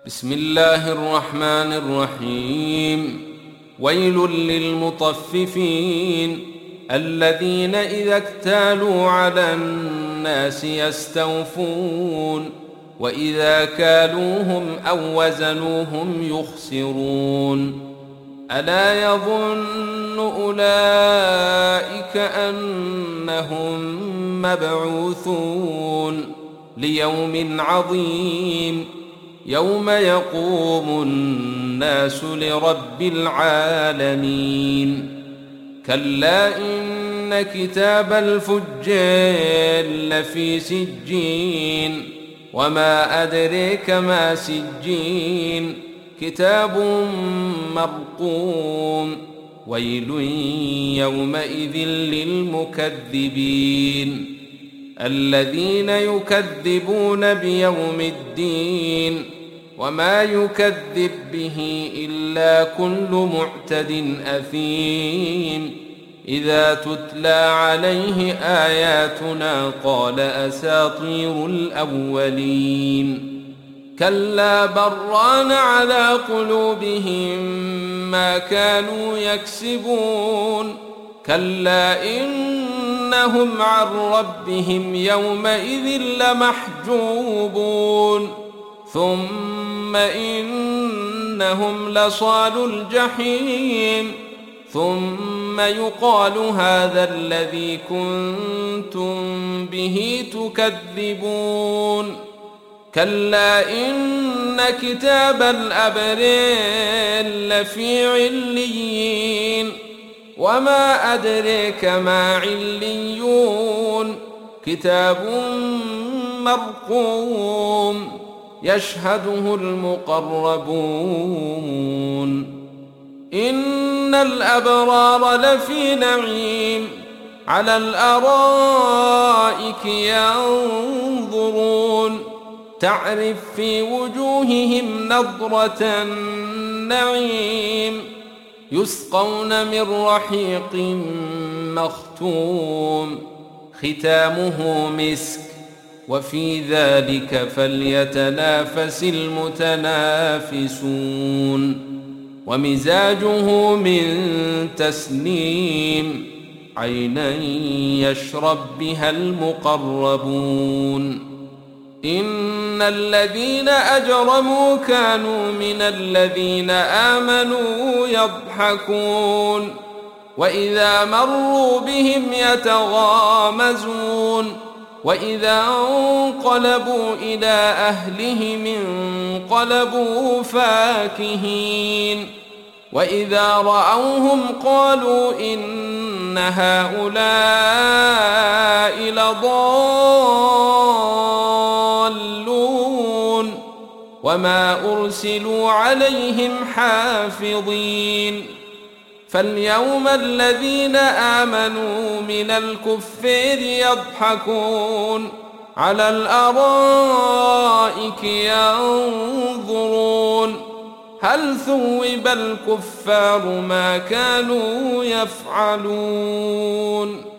بسم الله الرحمن الرحيم. ويل للمطففين الذين إذا اكتالوا على الناس يستوفون وإذا كالوهم أو وزنوهم يخسرون. ألا يظن أولئك أنهم مبعوثون ليوم عظيم يوم يقوم الناس لرب العالمين. كلا إن كتاب الفجار لفي سجين وما أدريك ما سجين كتاب مرقوم. ويل يومئذ للمكذبين الذين يكذبون بيوم الدين وما يكذب به إلا كل معتد أثيم إذا تتلى عليه آياتنا قال أساطير الأولين. كلا بران على قلوبهم ما كانوا يكسبون. كلا إنهم عن ربهم يومئذ لمحجوبون ثم إنهم لصالو الجحيم ثم يقال هذا الذي كنتم به تكذبون. كلا إن كتاب الأبرار لفي عليين وما أدريك ما عليون كتاب مرقوم يشهده المقربون. إن الأبرار لفي نعيم على الأرائك ينظرون تعرف في وجوههم نضرة النعيم يسقون من رحيق مختوم ختامه مسك وفي ذلك فليتنافس المتنافسون. ومزاجه من تسنيم عينا يشرب بها المقربون. إن الذين أجرموا كانوا من الذين آمنوا يضحكون وإذا مروا بهم يتغامزون وإذا انقلبوا إلى أهلهم انقلبوا فاكهين وإذا رأوهم قالوا إن هؤلاء لضالون وما أرسلوا عليهم حافظين. فاليوم الذين آمنوا من الكفار يضحكون على الأرائك ينظرون هل ثوب الكفار ما كانوا يفعلون.